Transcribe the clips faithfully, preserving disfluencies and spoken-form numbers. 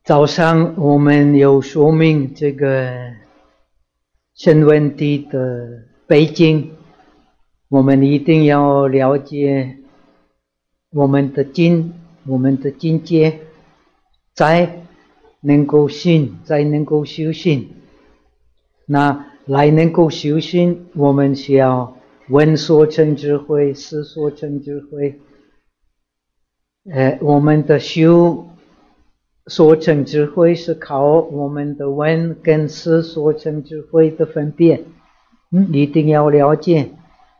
早上我们有说明这个申问题的背景，我们一定要了解我们的境，我们的境界，才能够信，才能够修行。那来能够修行，我们需要闻所成智慧，思所成智慧。呃，我们的修所成智慧是靠我们的闻跟思所成智慧的分别，嗯，一定要了解。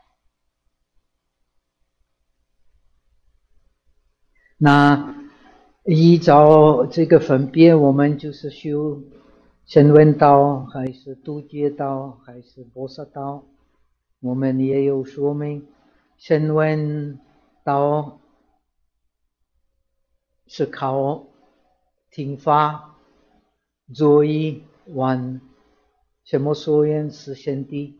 那依照这个分别，我们就是修声闻道，还是度觉道，还是菩萨道？我们也有说明，声闻道是靠听法、作意、闻什么所缘是现谛，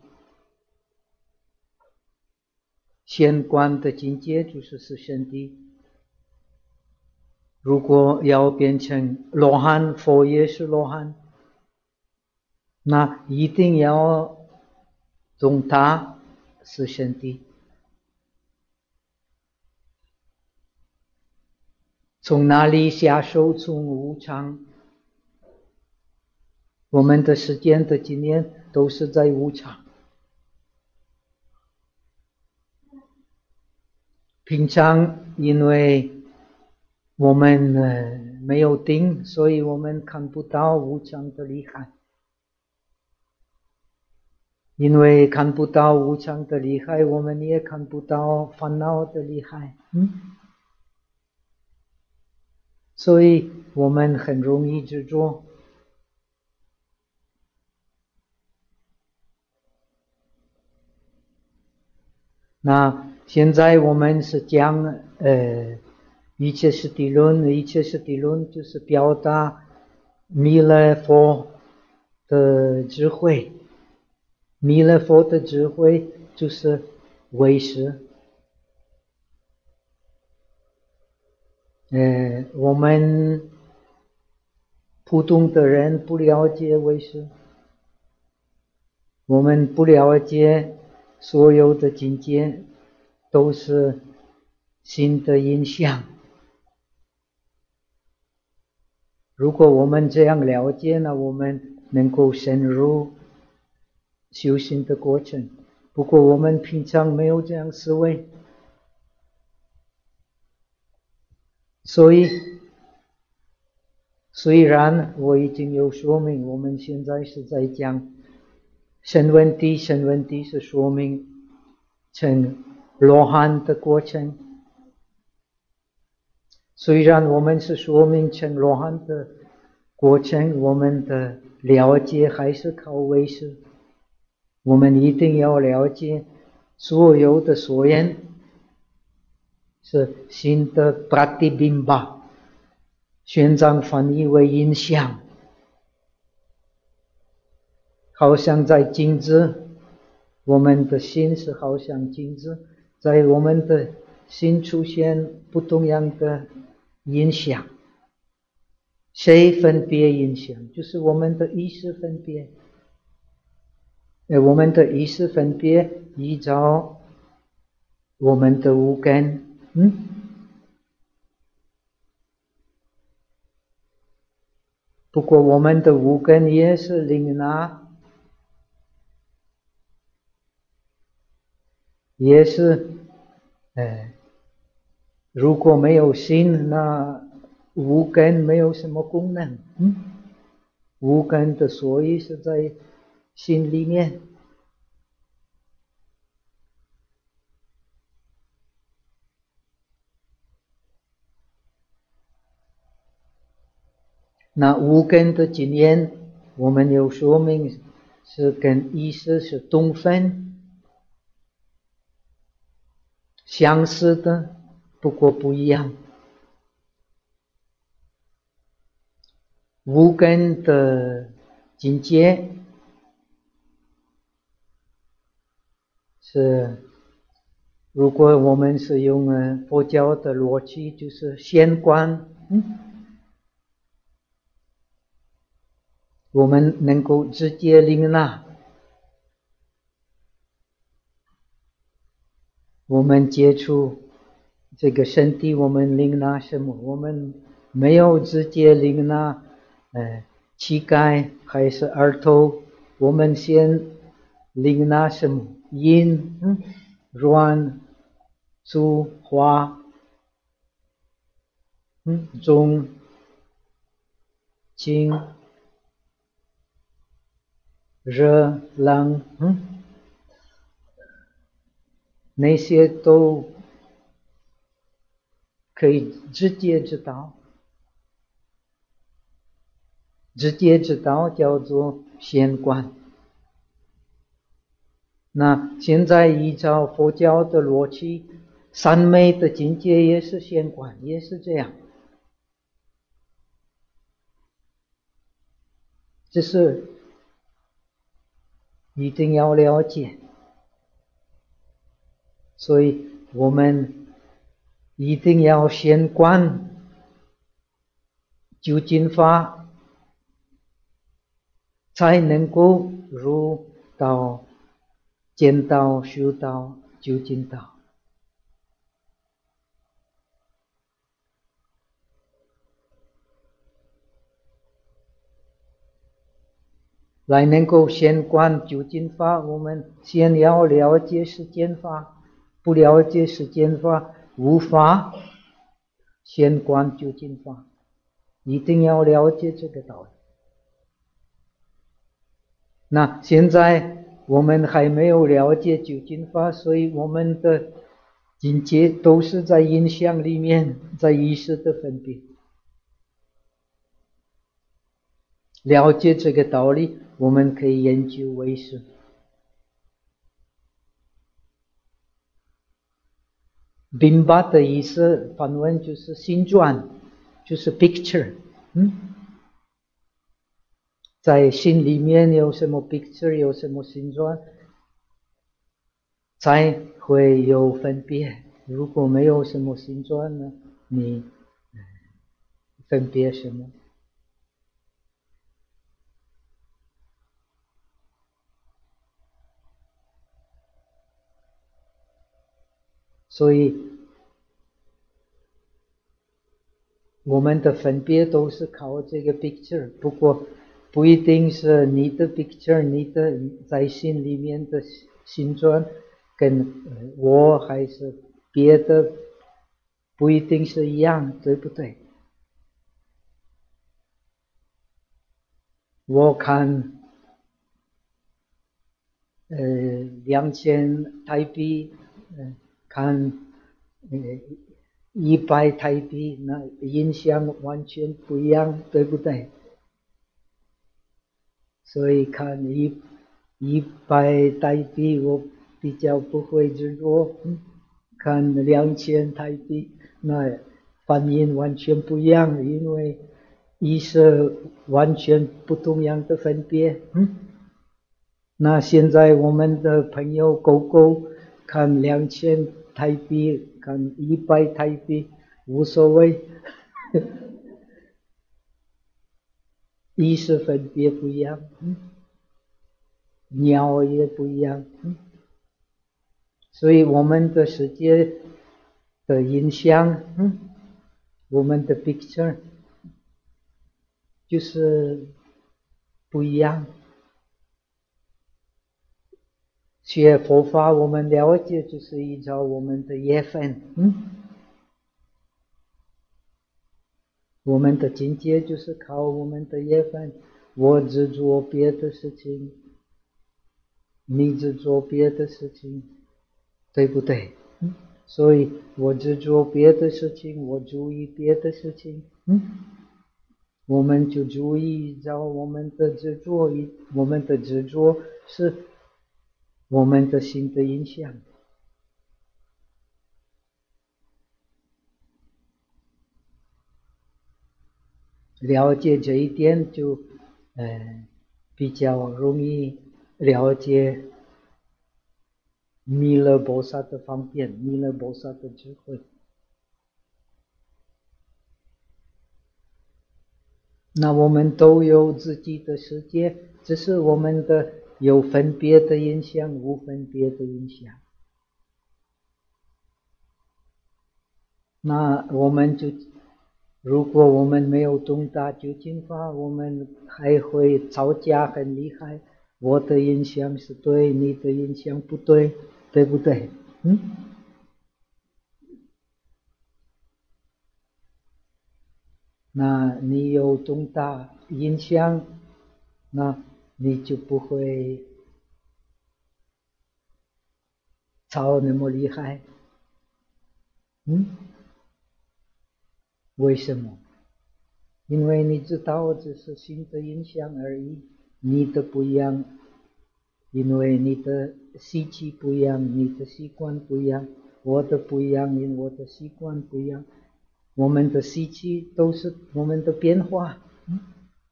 现观的境界就是是现谛。如果要变成罗汉，佛也是罗汉，那一定要懂他是现谛。从哪里下手？从无常。我们的时间的经验都是在无常。平常因为我们呃没有定，所以我们看不到无常的厉害。因为看不到无常的厉害，我们也看不到烦恼的厉害。嗯，所以我们很容易执着。那现在我们是讲呃一切实谛论，一切实谛论就是表达弥勒佛的智慧。弥勒佛的智慧就是唯识。呃，我们普通的人不了解唯识，我们不了解所有的境界都是心的影响。如果我们这样了解呢，我们能够深入修行的过程。不过我们平常没有这样思维，所以虽然我已经有说明，我们现在是在讲声闻谛，声闻谛是说明成罗汉的过程。虽然我们是说明成罗汉的过程，我们的了解还是靠唯识。我们一定要了解所有的所缘是心的 pratibimba， 玄奘翻译为影响，好像在镜子，我们的心是好像镜子，在我们的心出现不同样的影响。谁分别影响？就是我们的意识分别。我们的意识分别依照我们的五根，嗯，不过我们的五根也是领纳，也是，呃，如果没有心，那五根没有什么功能。嗯，五根的所以是在心里面。那五根的经验，我们有说明是跟意识是同分相似的，不过不一样。五根的境界是，如果我们是用佛教的逻辑，就是显观，嗯， 我们能够直接领纳，我们接触这个身体，我们领纳什么？我们没有直接领纳呃膝盖还是额头，我们先领纳什么？阴、嗯、软、粗、滑、嗯、重、轻、热、冷，嗯，那些都可以直接知道，直接知道叫做显观。那现在依照佛教的逻辑，三昧的境界也是显观，也是这样。这是一定要了解，所以我们一定要先观究竟法，才能够入到见道、修道、究竟道。来能够先观究竟法，我们先要了解世间法，不了解世间法，无法先观究竟法，一定要了解这个道理。那现在我们还没有了解究竟法，所以我们的境界都是在印象里面，在意识的分别。了解这个道理，我们可以研究唯识。Bimba 的意思梵文就是形状，就是 picture， 嗯，在心里面有什么 picture， 有什么形状，才会有分别。如果没有什么形状呢，你分别什么？所以我们的分别都是靠这个 picture， 不过不一定是你的 picture， 你的在心里面的形状跟我还是别的不一定是一样，对不对？我看呃两千台币，呃看呃一百台币，那印象完全不一样，对不对？所以看一一百台币，我比较不会执着；看两千台币，那反应完全不一样，因为意识完全不同样的分别。嗯，那现在我们的朋友狗狗看两千台币，看一百台币无所谓，意识分别不一样。嗯，鸟也不一样。嗯，所以我们的世界的影响，嗯，我们的 picture 就是不一样。学佛法，我们了解就是依照我们的业分，嗯，我们的境界就是靠我们的业分。我执着别的事情，你执着别的事情，对不对？嗯，所以我执着别的事情，我注意别的事情，嗯，我们就注意依照我们的执着，我们的执着是我们的心的影响。了解这一点就呃比较容易了解弥勒菩萨的方便，弥勒菩萨的智慧。 那我们都有自己的世界，只是我们的有分别的影响，无分别的影响。那我们就，如果我们没有懂得究竟法，我们还会吵架很厉害。我的影响是对，你的影响不对，对不对？嗯。那你有懂得影响，那你就不会吵那么厉害。嗯。为什么？因为你知道这是新的影响而已，你的不一样，因为你的习气不一样，你的习惯不一样，我的不一样，因为我的习惯不一样，我们的习气都是我们的变化。嗯。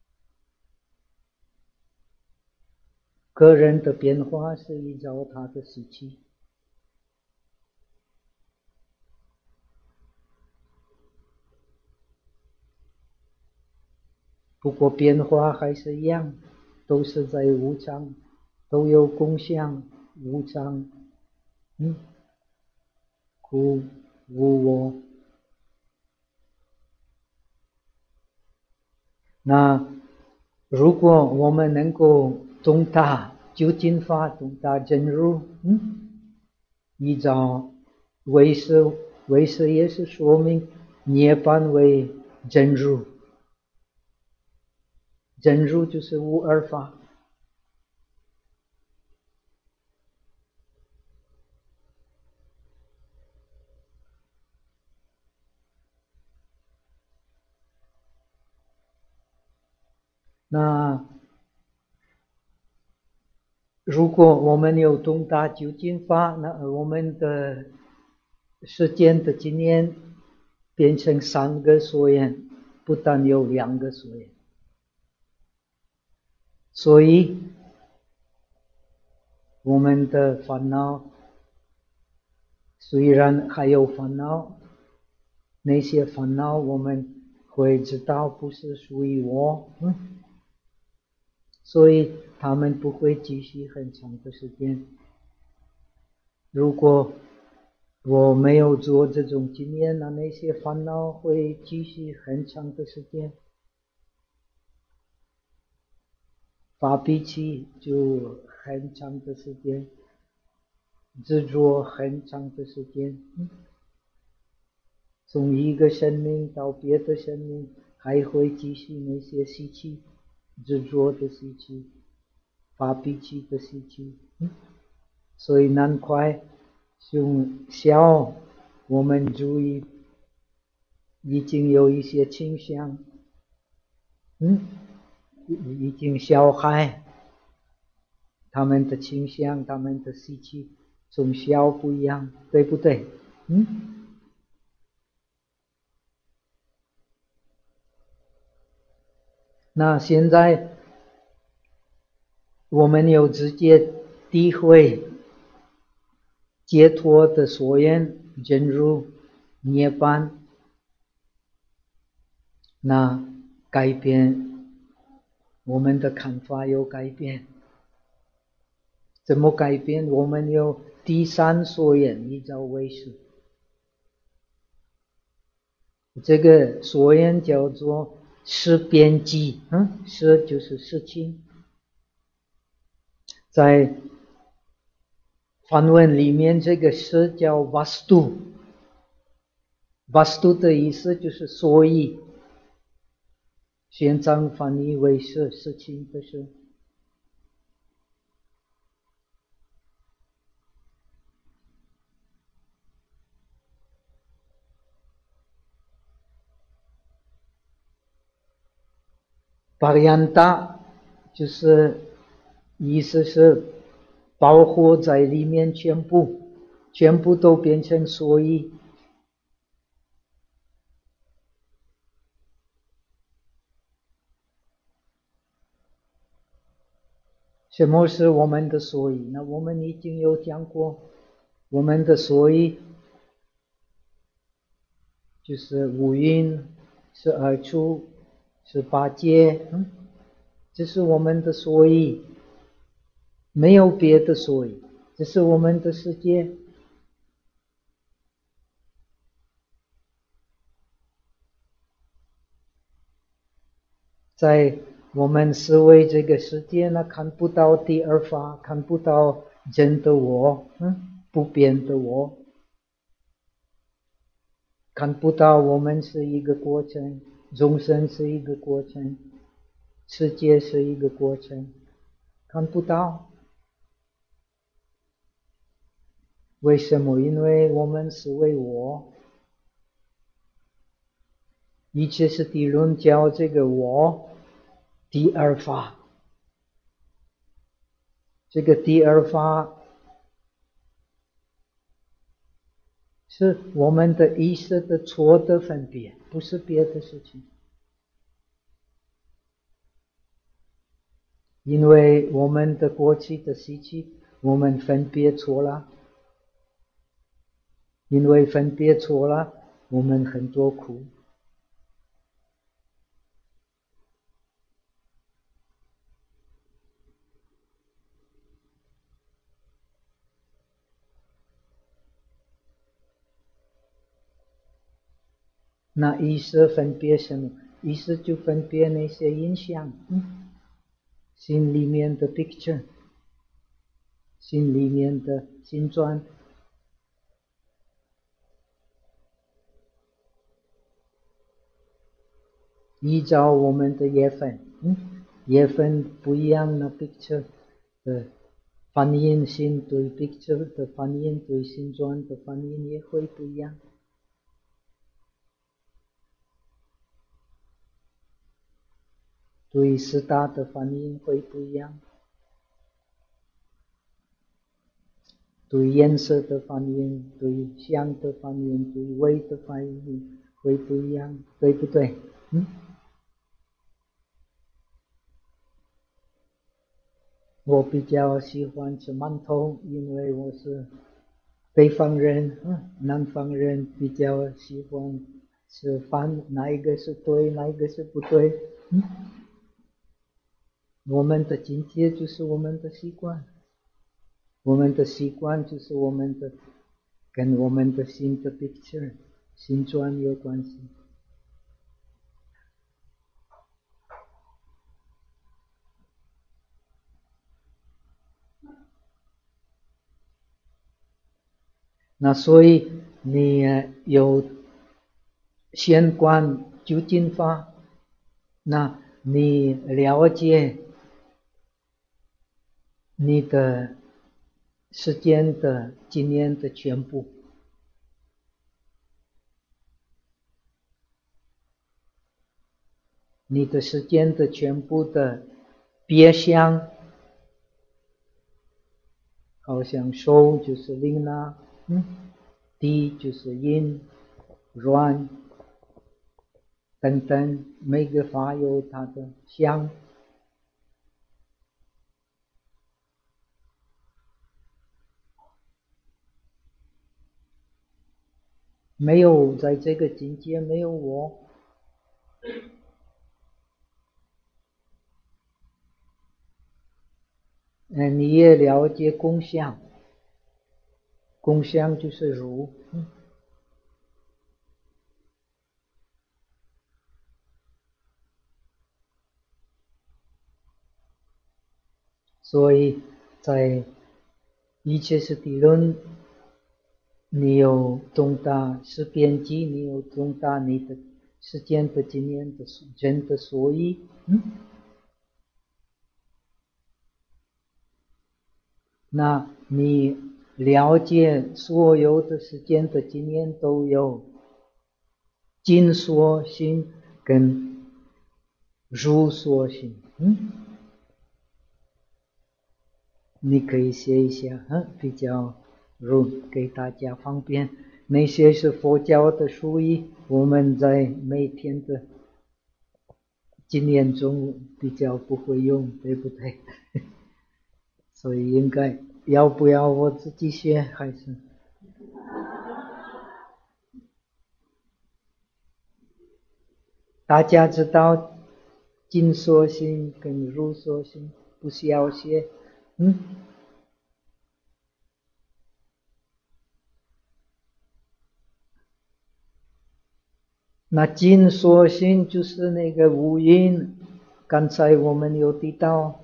个人的变化是依照他的习气。不过变化还是一样，都是在无常，都有共相，无常，嗯，苦无我。那如果我们能够懂得究竟法，懂得真如，嗯，依照唯识，唯识也是说明涅槃为真如，真如就是无二法。那如果我们有懂得究竟法，那我们的世间的经验变成三个所缘，不但有两个所缘。所以我们的烦恼虽然还有烦恼，那些烦恼我们会知道不是属于我，嗯，所以他们不会继续很长的时间。如果我没有做这种经验，那那些烦恼会继续很长的时间，发脾气就很长的时间，执着很长的时间，嗯，从一个生命到别的生命还会继续那些习气，执着的习气，发脾气的习气，嗯，所以难怪从小我们注意已经有一些倾向，嗯，已经小孩他们的倾向，他们的习气从小不一样，对不对？嗯。那现在我们有直接体会解脱的所缘真如涅槃，那改变我们的看法有改变。怎么改变？我们有第三所缘，依照唯识，这个所缘叫做识边际，嗯，识就是事情，在梵文里面这个识叫 vastu， vastu 的意思就是所以，现在翻译为是事情的事。Pariyanta 就是意思是包括在里面，全部全部都变成所以。什么是我们的所以？那我们已经有讲过，我们的所以就是五蕴，是二处， 是八戒，嗯，这是我们的所以，没有别的所以，这是我们的世界。在我们思维这个世界呢，看不到第二法，看不到真的我，嗯，不变的我，看不到我们是一个过程，众生是一个过程，世界是一个过程，看不到。为什么？因为我们是为我，一切是地论教这个我第二法，这个第二法是我们的意识的错的分别，不是别的事情。因为我们的过去的习气，我们分别错了，因为分别错了，我们很多苦。那意识分别什么？意识就分别那些印象，嗯，心里面的 picture， 心里面的形状。依照我们的业分，嗯，业分不一样的 picture 的反应，心对 picture 的反应，对形状的反应也会不一样。对四大的反应会不一样，对颜色的反应，对香的反应，对味的反应会不一样，对不对？嗯，我比较喜欢吃馒头，因为我是北方人，嗯，南方人比较喜欢吃饭，哪一个是对，哪一个是不对？嗯，我们的境界就是我们的习惯，我们的习惯就是我们的跟我们的心的 picture 形状有关系。那所以你有显观究竟法，那你了解你的时间的经验的全部，你的时间的全部的别相，好像手就是灵啦，嗯，地就是阴，软等等，每个法有它的相。没有在这个境界，没有我。嗯，你也了解共相，共相就是如，嗯，所以在一切是地论，你有重大是边际，你有重大你的时间的经验的真的所以，嗯，那你了解所有的时间的经验都有尽所性跟如所性，嗯，你可以写一下，嗯，比较如给大家方便。那些是佛教的术语，我们在每天的经验中比较不会用，对不对？所以应该要不要我自己学还是？大家知道尽所行跟如所行不消歇，嗯。那尽所行就是那个无因，刚才我们有提到，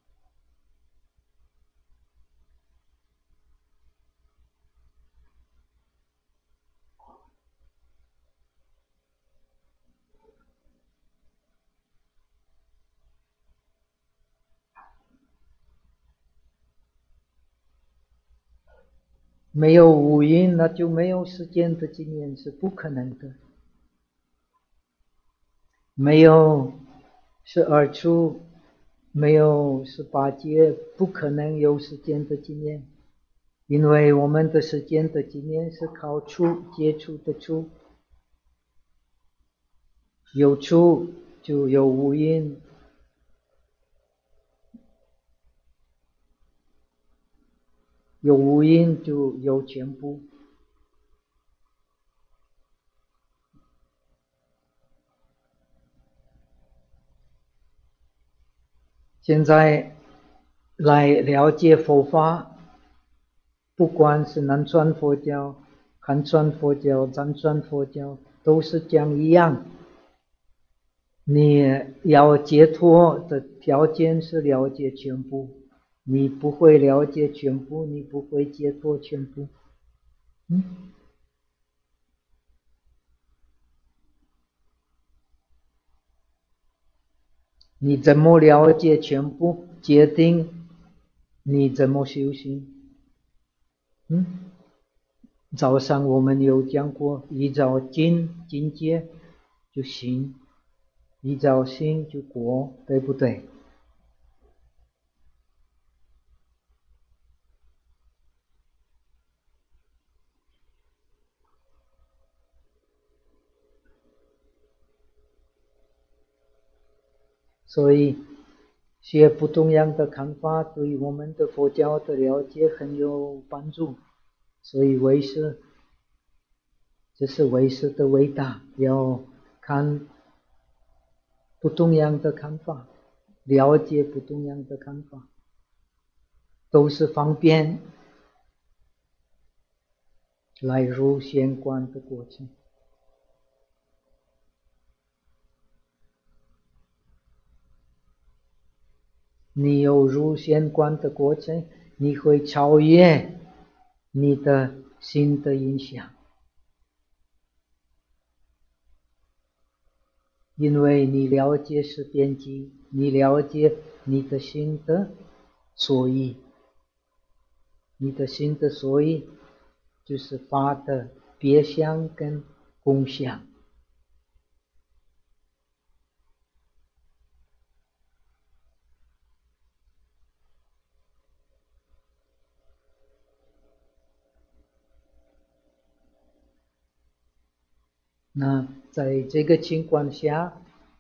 没有无因，那就没有时间的经验，是不可能的。没有十二处，没有十八界，不可能有时间的经验，因为我们的时间的经验是靠触接触的触，有触就有无因，有无因就有全部。现在来了解佛法，不管是南传佛教、汉传佛教、藏传佛教，都是讲一样。你要解脱的条件是了解全部，你不会了解全部，你不会解脱全部。嗯，你怎么了解全部，决定你怎么修行。嗯，早上我们有讲过，依照境境界就行，依照心就果，对不对？所以学不同样的看法，对我们的佛教的了解很有帮助。所以唯识，这是唯识的伟大，要看不同样的看法，了解不同样的看法，都是方便来入显观的过程。你有入显观的过程，你会超越你的心的影响，因为你了解是边际，你了解你的心的所以，你的心的所以就是法的别相跟共相。那在这个情况下，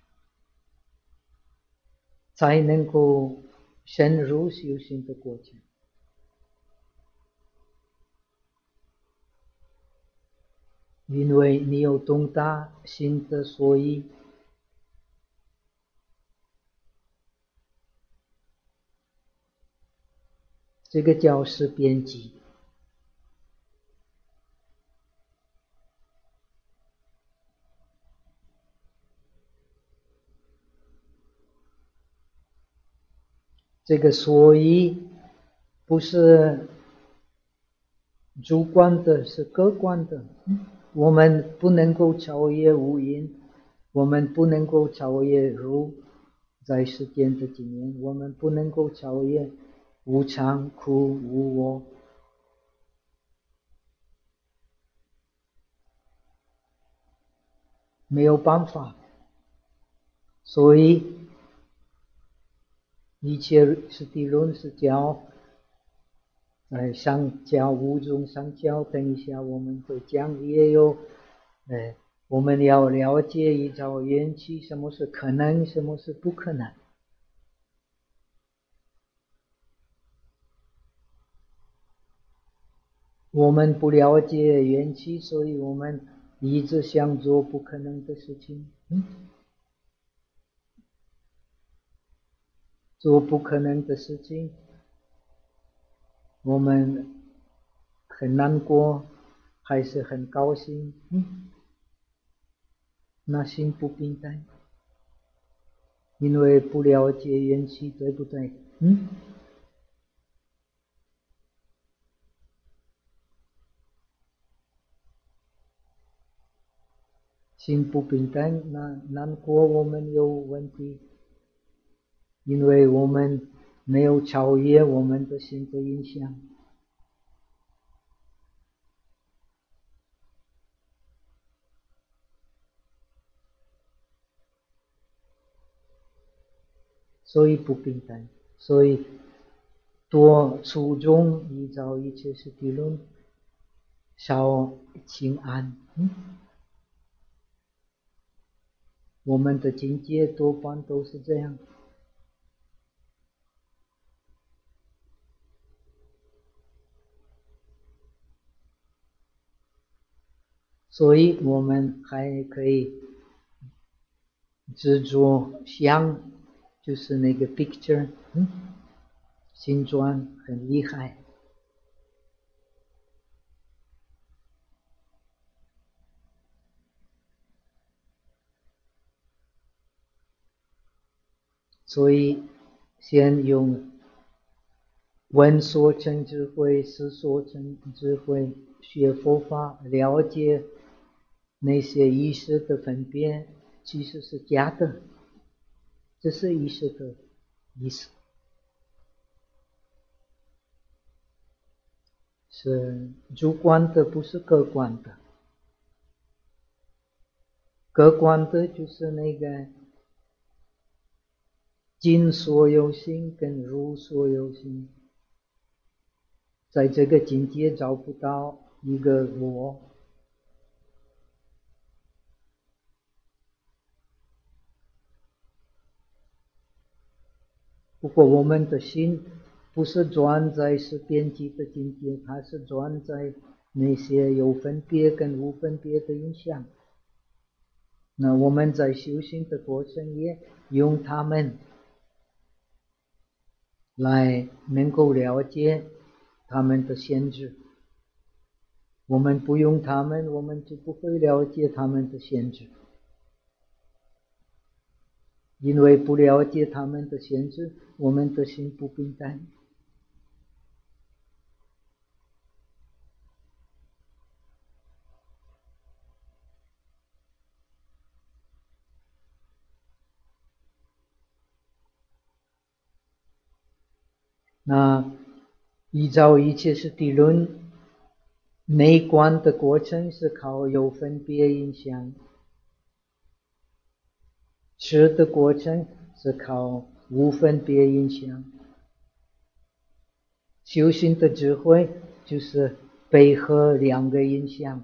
才能够深入修行的过程。因为你有懂得心的所以，这个叫是边际。这个所以不是主观的，是客观的。我们不能够超越无因，我们不能够超越如在世间的经验，我们不能够超越无常、苦、无我。没有办法，所以一切实地论是教在上教五种上教，等一下我们会讲，也有呃我们要了解依照缘起，什么是可能，什么是不可能。我们不了解缘起，所以我们一直想做不可能的事情。嗯， 做不可能的事情，我们很难过，还是很高兴，嗯，那心不平淡，因为不了解缘起，对不对？嗯，心不平淡，那难过我们有问题，因为我们没有超越我们的心的影响。所以不平淡，所以多注重依照一切是谛论，少轻安。嗯，我们的境界多半都是这样。所以我们还可以执着像，就是那个 picture， 嗯，形状很厉害。所以先用闻所成智慧，识所成智慧，学佛法，了解那些意识的分别其实是假的，这是意识的意思，是主观的，不是客观的。客观的就是那个尽所有心跟入所有心，在这个境界找不到一个我。不过我们的心不是专在是边际的境界，它是专在那些有分别跟无分别的影响。那我们在修行的过程也用它们来能够了解它们的限制。我们不用它们，我们就不会了解它们的限制。因为不了解它们的限制，我们的心不平淡。那依照一切是谛论，内观的过程是靠有分别影响，识的过程是靠无分别影响。修行的智慧就是配合两个影响，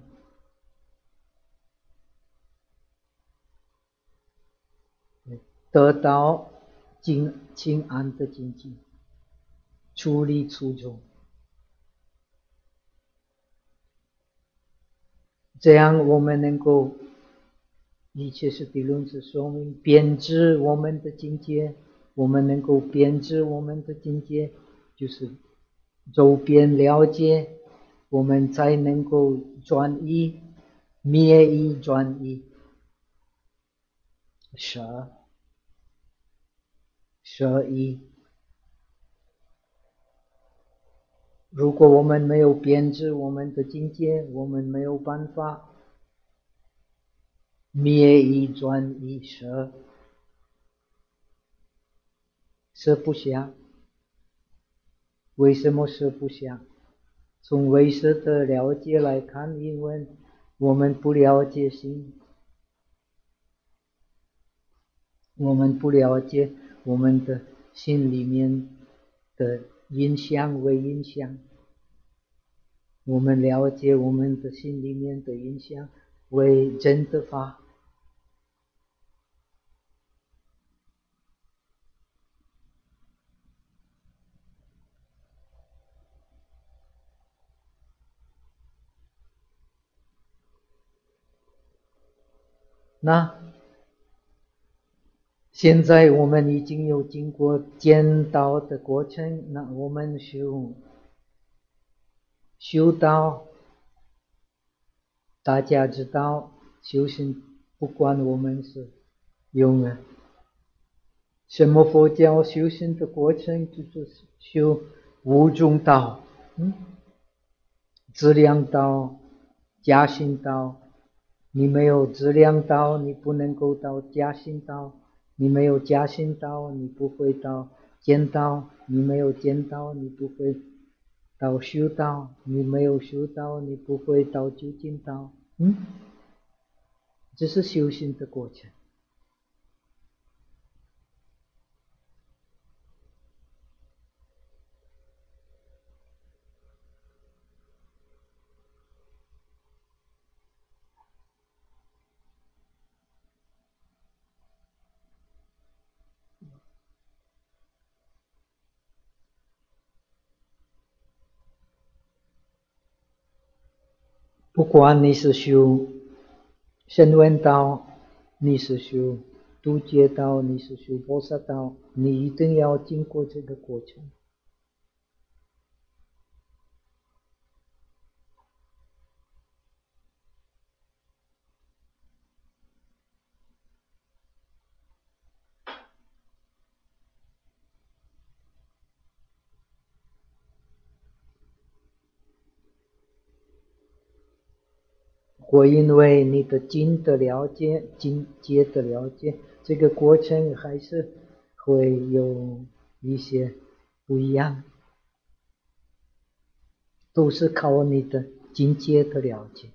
得到静清安的境界，处理初衷。这样我们能够一切是谛论是说明编织我们的境界，我们能够编织我们的境界，就是周边了解，我们才能够转移，灭意转移，舍舍意。如果我们没有编织我们的境界，我们没有办法灭意转移，舍舍不下。为什么舍不下？从唯识的了解来看，因为我们不了解心，我们不了解我们的心里面的影响为影响，我们了解我们的心里面的影响为真的法。那现在我们已经有经过见道的过程，那我们修修道，大家知道修行不管我们是用了什么佛教修行的过程，就是修五种道，嗯，资粮道、加行道。你没有资粮道，你不能够到加行道；你没有加行道，你不会到见道；你没有见道，你不会到修道；你没有修道，你不会到究竟道。嗯，这是修行的过程。不管你是修声闻道，你是修度劫道，你是修菩萨道，你一定要经过这个过程。或因为你的经的了解、境界的了解，这个过程还是会有一些不一样，都是靠你的境界的了解。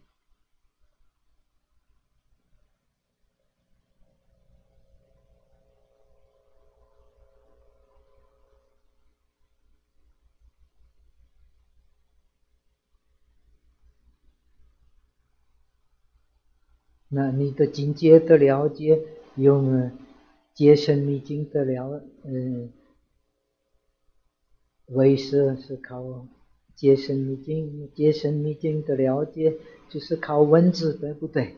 那你的境界的了解，用戒身密经的了，嗯，唯识是靠戒身密经，戒身密经的了解就是靠文字，对不对？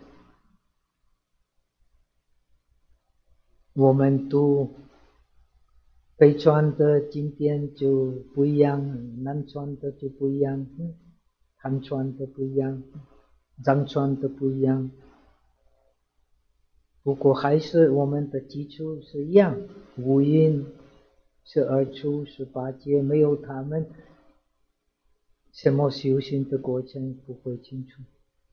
我们读北传的经典就不一样，南传的就不一样，汉传的不一样，藏传的不一样。不过还是我们的基础是一样，五蕴、十二处、十八界，没有他们，什么修行的过程不会清楚。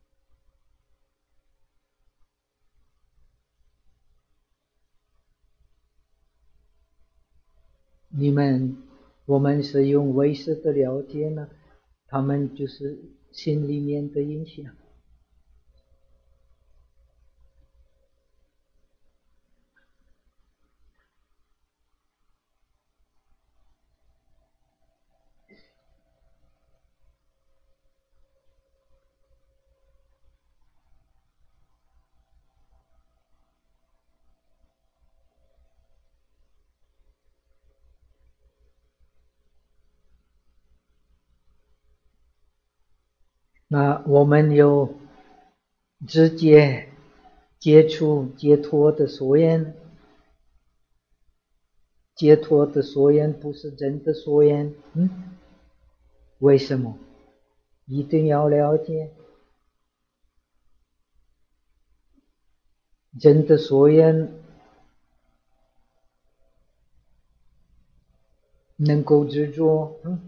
你们，我们是用唯识的了解呢，他们就是心里面的影响。那我们有直接接触解脱的所缘，解脱的所缘不是真的所缘，嗯，为什么？一定要了解，真的所缘能够执着，嗯，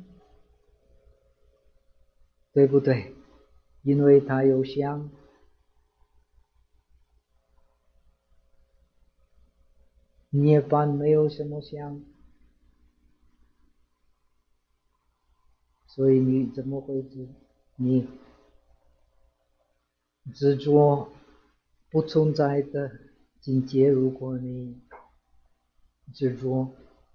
对不对？因为它有相。涅槃没有什么相，所以你怎么会知？你执着不存在的境界，如果你执着，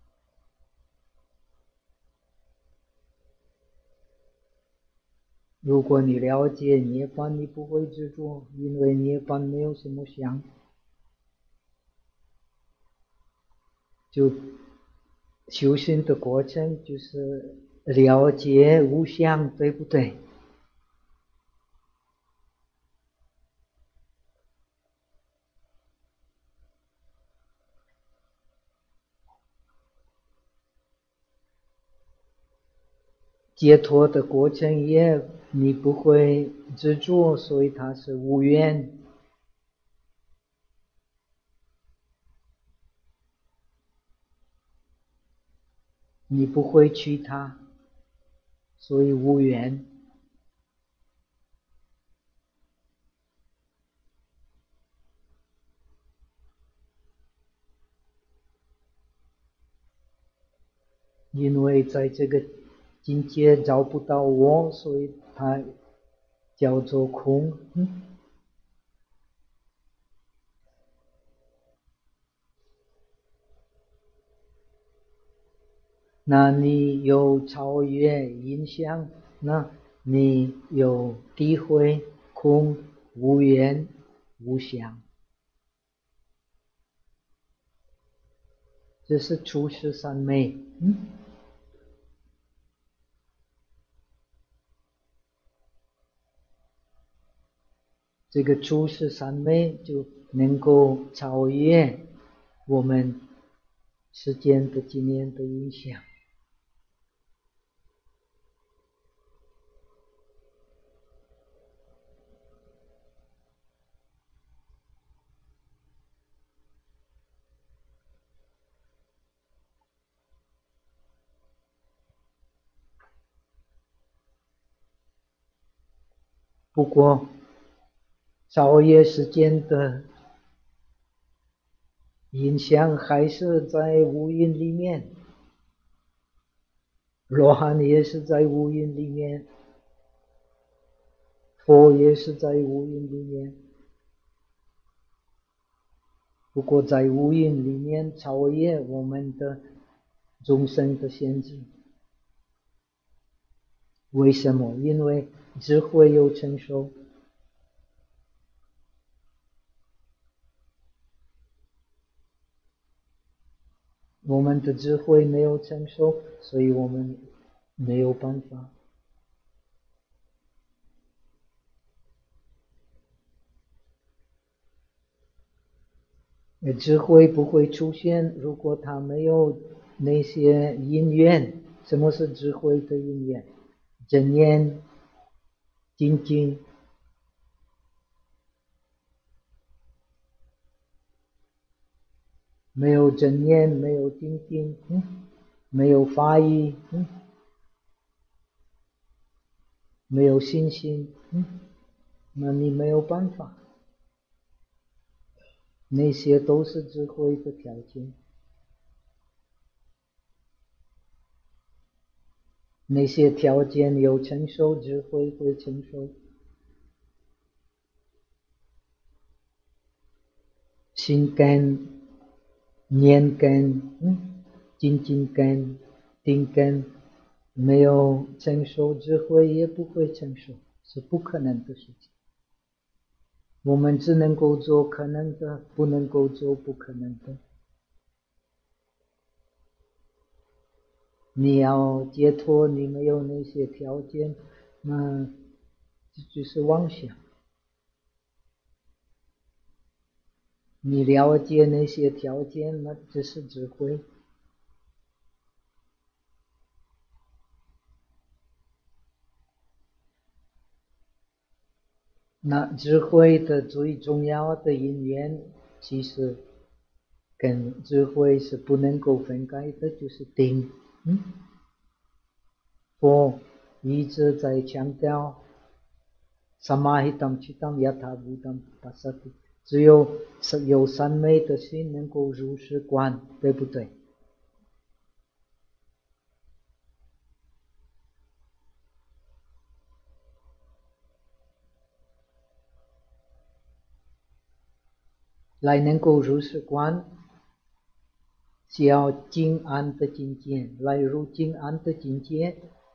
如果你了解涅槃，你不会执着，因为涅槃没有什么相。就修行的过程就是了解无相，对不对？ 解脱的过程也你不会执着，所以它是无缘。你不会去它，所以无缘。因为在这个境界找不到我，所以它叫做空。嗯，那你有超越影响，那你有体会空无缘无相，这是初十三昧。嗯，这个初十三昧就能够超越我们时间的经验的影响。不过超越时间的影响还是在无因里面，罗汉也是在无因里面，佛也是在无因里面。不过在无因里面超越我们的众生的限制。为什么？因为智慧有成熟。我们的智慧没有成熟，所以我们没有办法。智慧不会出现，如果它没有那些因缘。什么是智慧的因缘？真言、精进。没有真言，没有精进，嗯，没有法义，嗯，没有信心，嗯，那你没有办法。那些都是智慧的条件。那些条件有成熟，智慧会成熟。心根、念根、嗯，精进根、定根，没有成熟，智慧也不会成熟，是不可能的事情。我们只能够做可能的，不能够做不可能的。你要解脱，你没有那些条件，那这就是妄想。你了解那些条件，那这是智慧。那智慧的最重要的因缘，其实跟智慧是不能够分开的，就是定。嗯，佛一直在强调 Samahitam Chitam Yatha Bhutam Pasati， 只有有三昧的心能够如实观，对不对？来能够如实观，需要静安的境界。来入静安的境界，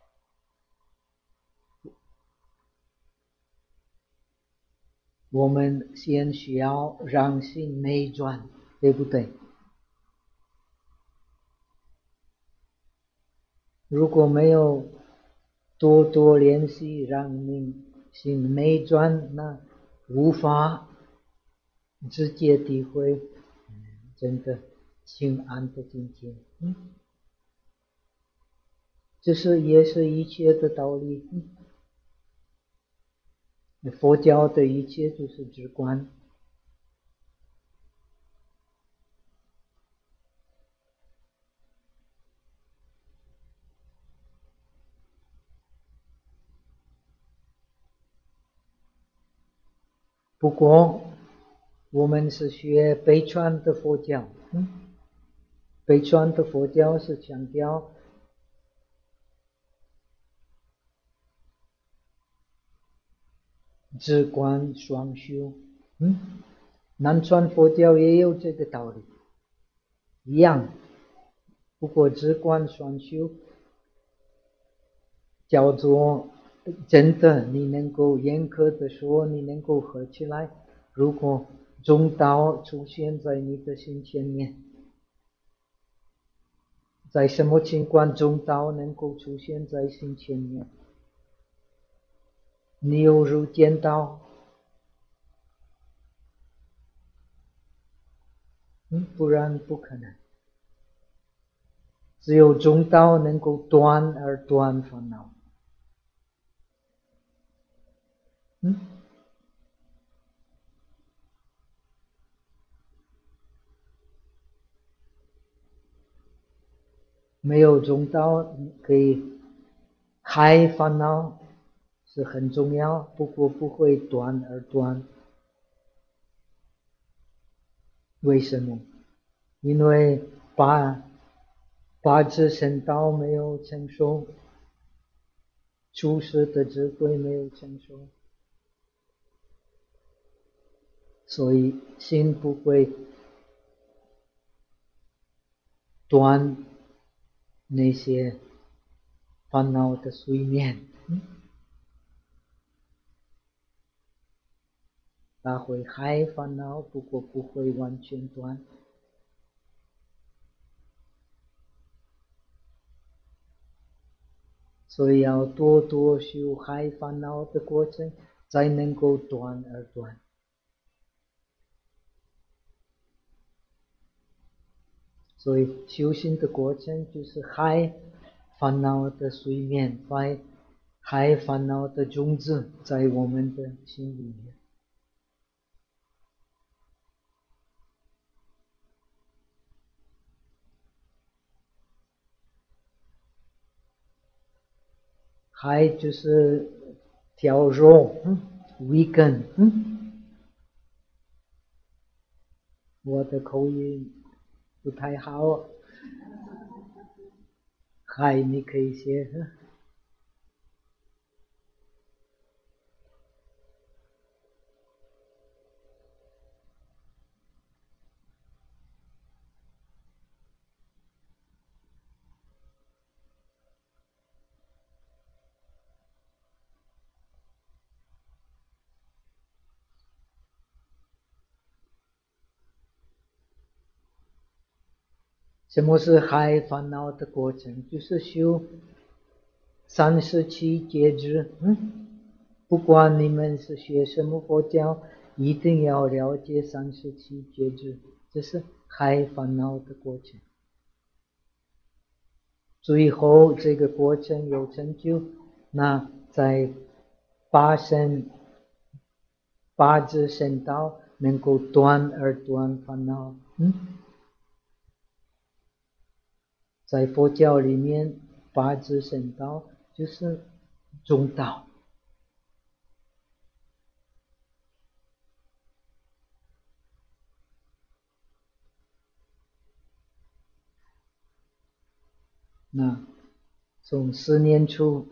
我们先需要让心内转，对不对？如果没有多多练习让心内转，那无法直接体会真的静安的境界。嗯， 这是也是一切的道理。佛教的一切就是直观。不过我们是学北传的佛教，嗯，北传的佛教是强调直观双修，嗯，南传佛教也有这个道理，一样。不过直观双修叫做真的，你能够严格的说，你能够合起来。如果中道出现在你的心前面，在什么情况中道能够出现在心前面？你有入见道，嗯，不然不可能。只有中道能够断而断烦恼，嗯，没有中道可以害烦恼是很重要，不过不会断而断。为什么？因为八八支圣道没有成熟，出世的智慧没有成熟，所以心不会断那些烦恼的水面，嗯，它会害烦恼，不过不会完全断。所以要多多修害烦恼的过程，才能够断而断。所以修行的过程就是害烦恼的水面，害害烦恼的种子在我们的心里面。害就是挑弱，嗯 weaken， 嗯，我的口音不太好，害你可以写。什么是害烦恼的过程？就是修三十七节制，嗯，不管你们是学什么佛教，一定要了解三十七节制，这是害烦恼的过程。最后这个过程有成就，那在八圣八支圣道能够断而断烦恼，嗯，在佛教里面，八支圣道就是中道。那从四念处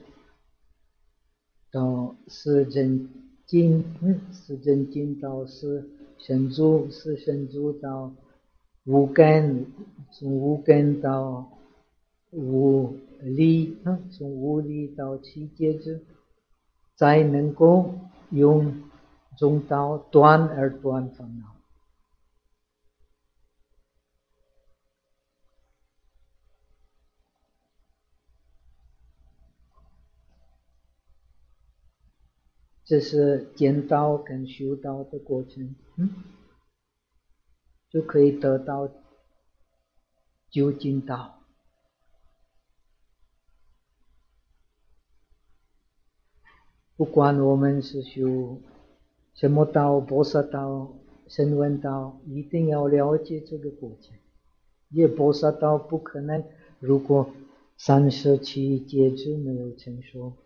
到四正经，嗯，四正经到四神足，四神足到无根，从无根到无力，嗯，从无力到七节制，才能够用中道断而断烦恼。这是见道跟修道的过程，嗯，就可以得到究竟道。 不管我们是修什么道、菩萨道、声闻道，一定要了解这个过程。因为菩萨道不可能，如果三十七戒指没有成熟。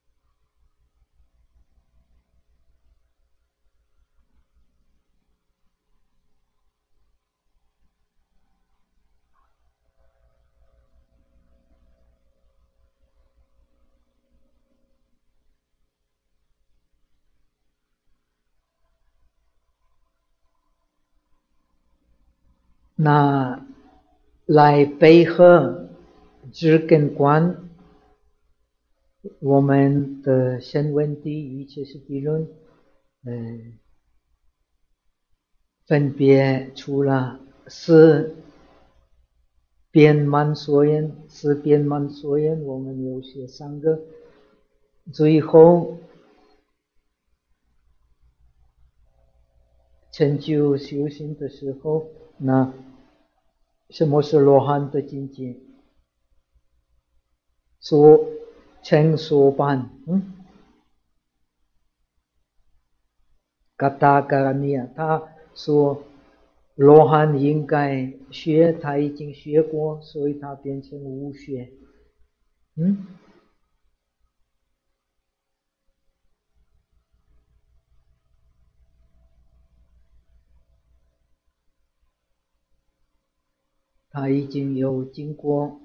那来配合知跟观，我们的声闻地一切是地论，嗯，分别出了四遍满所缘，四遍满所缘，我们有学三个，最后成就修行的时候，那什么是罗汉的境界？说成说办，嗯，嘎达嘎拉尼亚，他说罗汉应该学，他已经学过，所以他变成无学，嗯，他已经有经过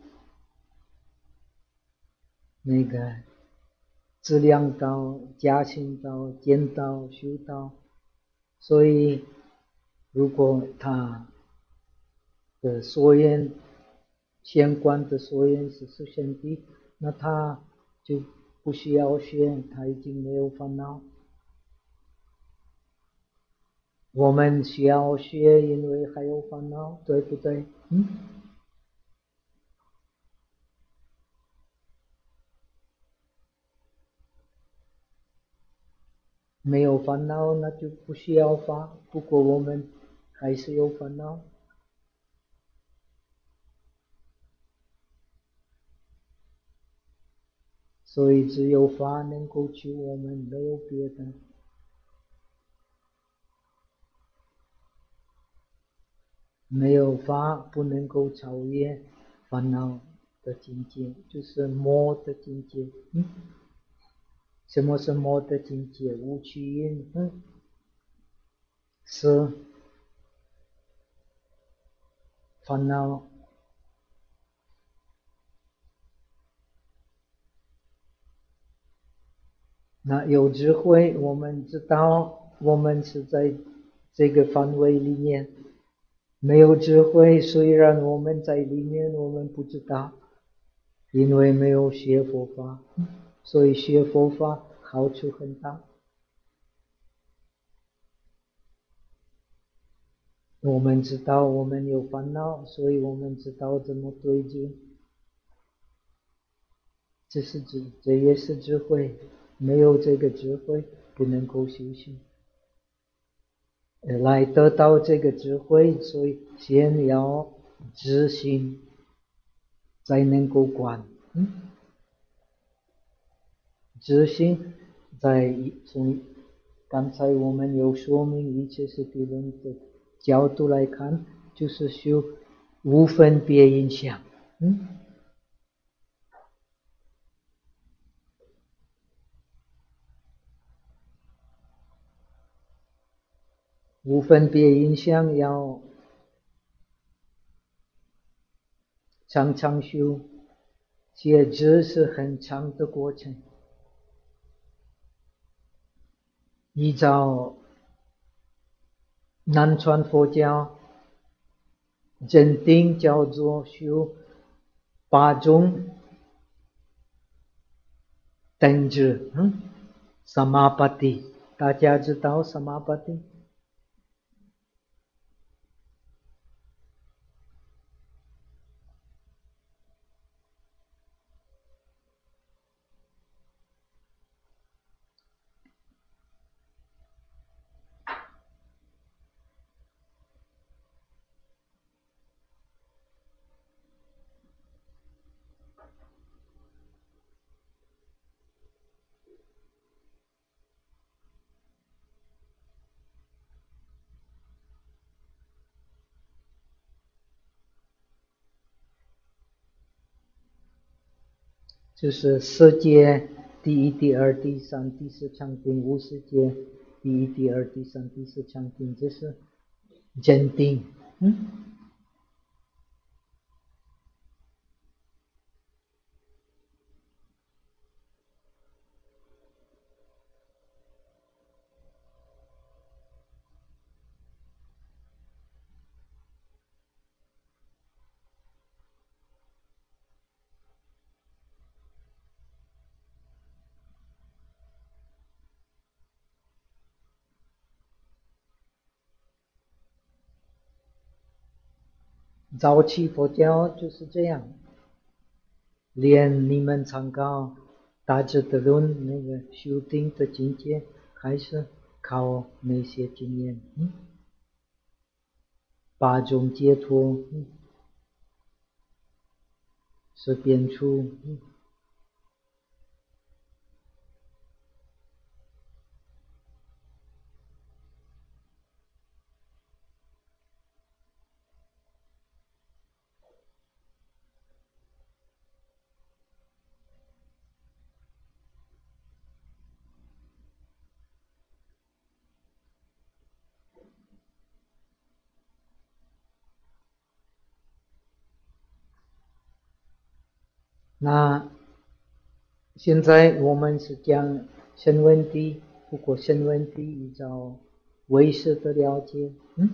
那个质量道、加行道、见道、修道，所以如果他的所缘相关的所缘是出现地，那他就不需要学，他已经没有烦恼。我们需要学，因为还有烦恼，对不对？嗯。没有烦恼，那就不需要发。不过我们还是有烦恼，所以只有法能够救我们，没有别的。没有法不能够超越烦恼的境界，就是魔的境界。嗯，什么是魔的境界？无趣因，嗯，是烦恼。那有智慧，我们知道我们是在这个范围里面。没有智慧，虽然我们在里面，我们不知道，因为没有学佛法，所以学佛法好处很大。我们知道我们有烦恼，所以我们知道怎么对治，这是智，这也是智慧。没有这个智慧，不能够修行。来得到这个智慧，所以先要知行，才能够观。嗯，知行在从刚才我们有说明一切是地论的角度来看，就是修无分别印象。嗯，无分别印象要常常修，觉知是很长的过程。依照南传佛教真定叫做修八种等觉，嗯，萨玛巴蒂，大家知道萨玛巴蒂？ 就是世界第一、第二、第三、第四禅定，无世界第一、第二、第三、第四禅定，这是真定。嗯。早期佛教就是这样，连你们参考大智度论那个修定的境界，还是靠那些经验，嗯，八种解脱，嗯，是变出，嗯。那现在我们是讲声闻地，不过声闻地依照唯识的了解，嗯，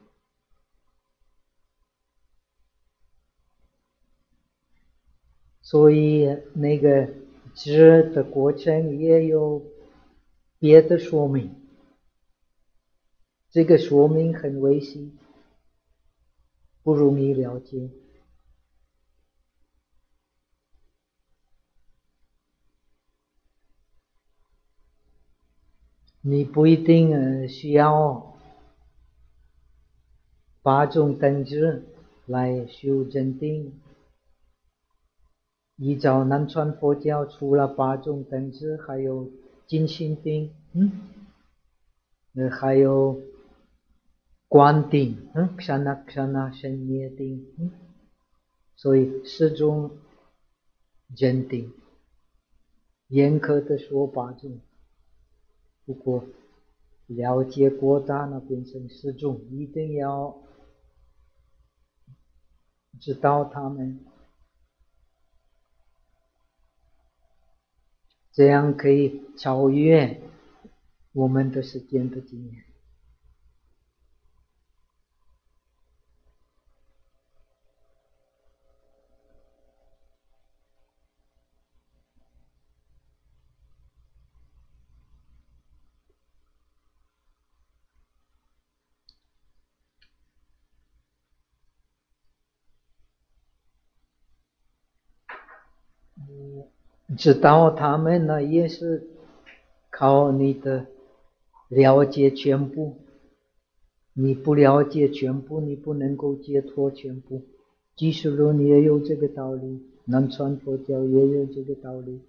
所以那个知的过程也有别的说明，这个说明很微细，不容易了解。你不一定需要八种等觉来修真定，依照南传佛教，除了八种等觉，还有净心定，嗯，还有观定，嗯，毗那毗那生灭定，嗯，所以十种真定，严格的说八种，不过了解过大了变成十种，一定要知道他们，这样可以超越我们的时间的经验。知道他们呢，也是靠你的了解全部，你不了解全部，你不能够解脱全部。即使论也有这个道理，南传佛教也有这个道理，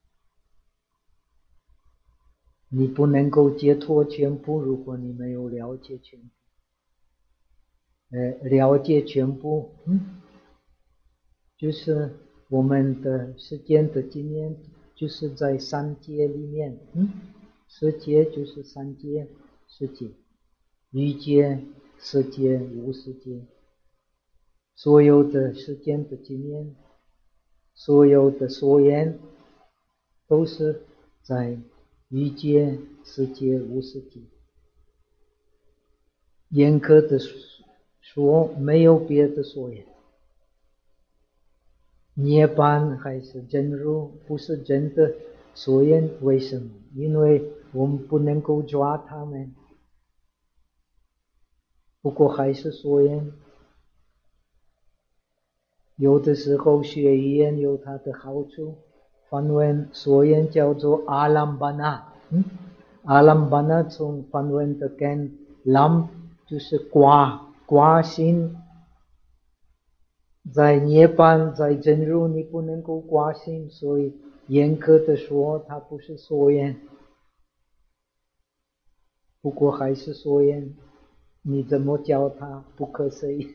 你不能够解脱全部，如果你没有了解全部。呃，了解全部，嗯，就是我们的时间的经验，就是在三界里面，嗯，世界就是三界世界，欲界、色界、无色界，所有的时间的经验，所有的所言，都是在欲界、色界、无色界。严格的说，没有别的所言。涅槃还是真如，不是真的所言。为什么？因为我们不能够抓他们，不过还是所言。有的时候学语言有它的好处，梵文所言叫做阿兰巴那，嗯，阿兰巴那从梵文的根 lam 就是挂挂心，在涅槃在真如你不能够挂心，所以严格的说它不是所言，不过还是所言，你怎么教它不可思议。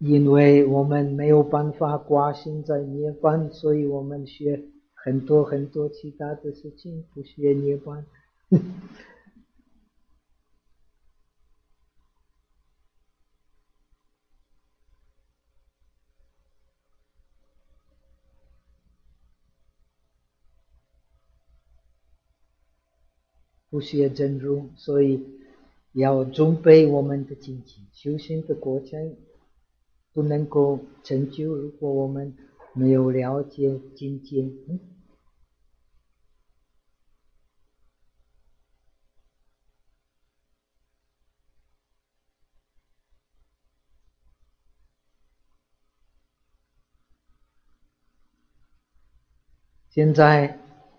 因为我们没有办法挂心在涅槃，所以我们学很多很多其他的事情，不学涅槃。不学真如，所以要准备我们的境界。修行的过程不能够成就，如果我们没有了解境界。嗯现在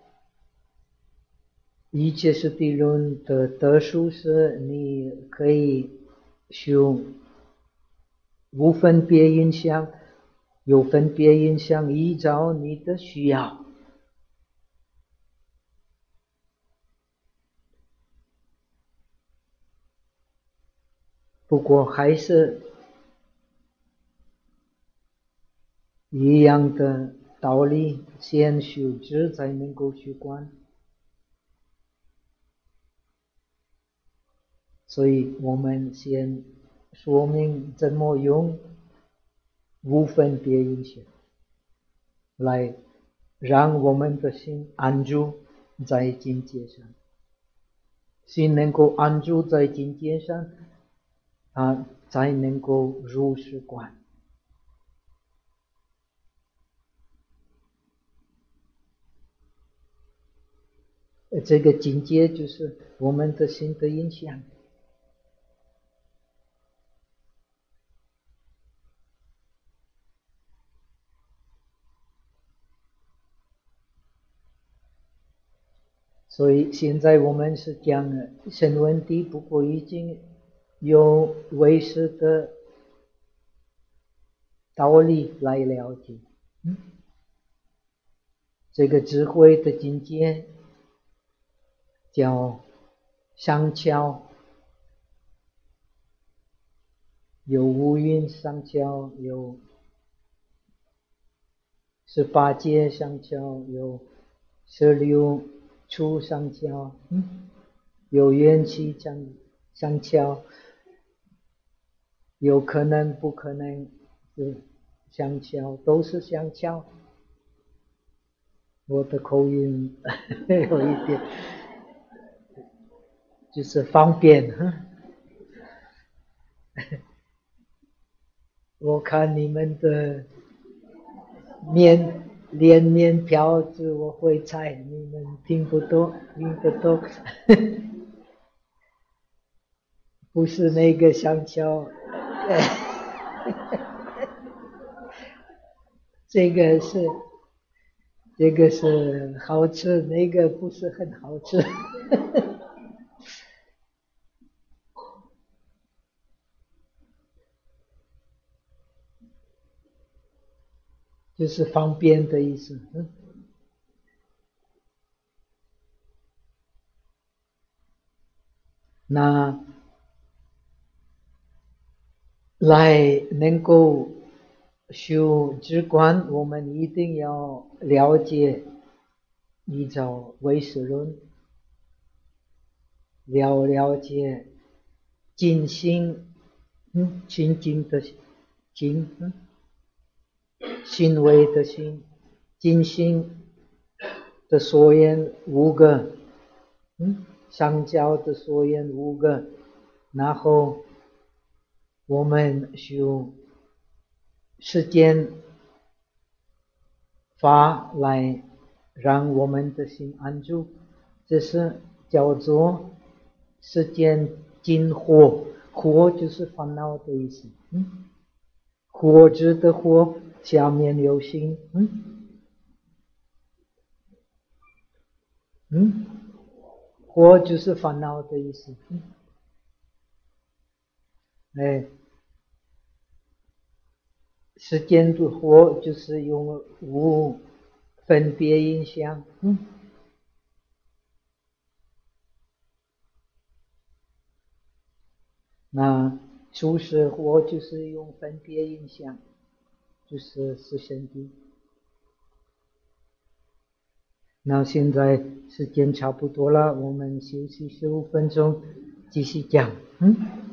一切实地论的得数是你可以修无分别印象，有分别印象依照你的需要。不过还是一样的道理，先修知才能够去观。所以我们先说明怎么用无分别印象来让我们的心安住在境界上。心能够安住在境界上，啊，才能够如实观。这个境界就是我们的心的印象。所以现在我们是讲声闻地，不过已经有唯识的道理来了解。嗯，这个智慧的境界叫商巧，有五蕴商巧，有十八界商巧，有十六处商巧，嗯，有缘起商巧，有可能不可能是商巧，都是商巧。我的口音有一点就是方便。我看你们的面脸面条子我会猜，你们听不懂，听得懂。不是那个香蕉。这个是这个是好吃，那个不是很好吃。就是方便的意思。嗯，那来能够修止观，我们一定要了解依照唯识论，了了解净心，嗯，清净的净，嗯，行为的行，净心的所言五个，嗯，相交的所言五个，然后我们修世间法来让我们的心安住，这是叫做世间尽惑，惑就是烦恼的意思。嗯，惑知的惑下面有心。嗯嗯，惑就是烦恼的意思。嗯，哎，世间的惑就是用无分别印象。嗯，那初时我就是用分别印象，就是四圣谛。那现在时间差不多了，我们休息十五分钟，继续讲。嗯。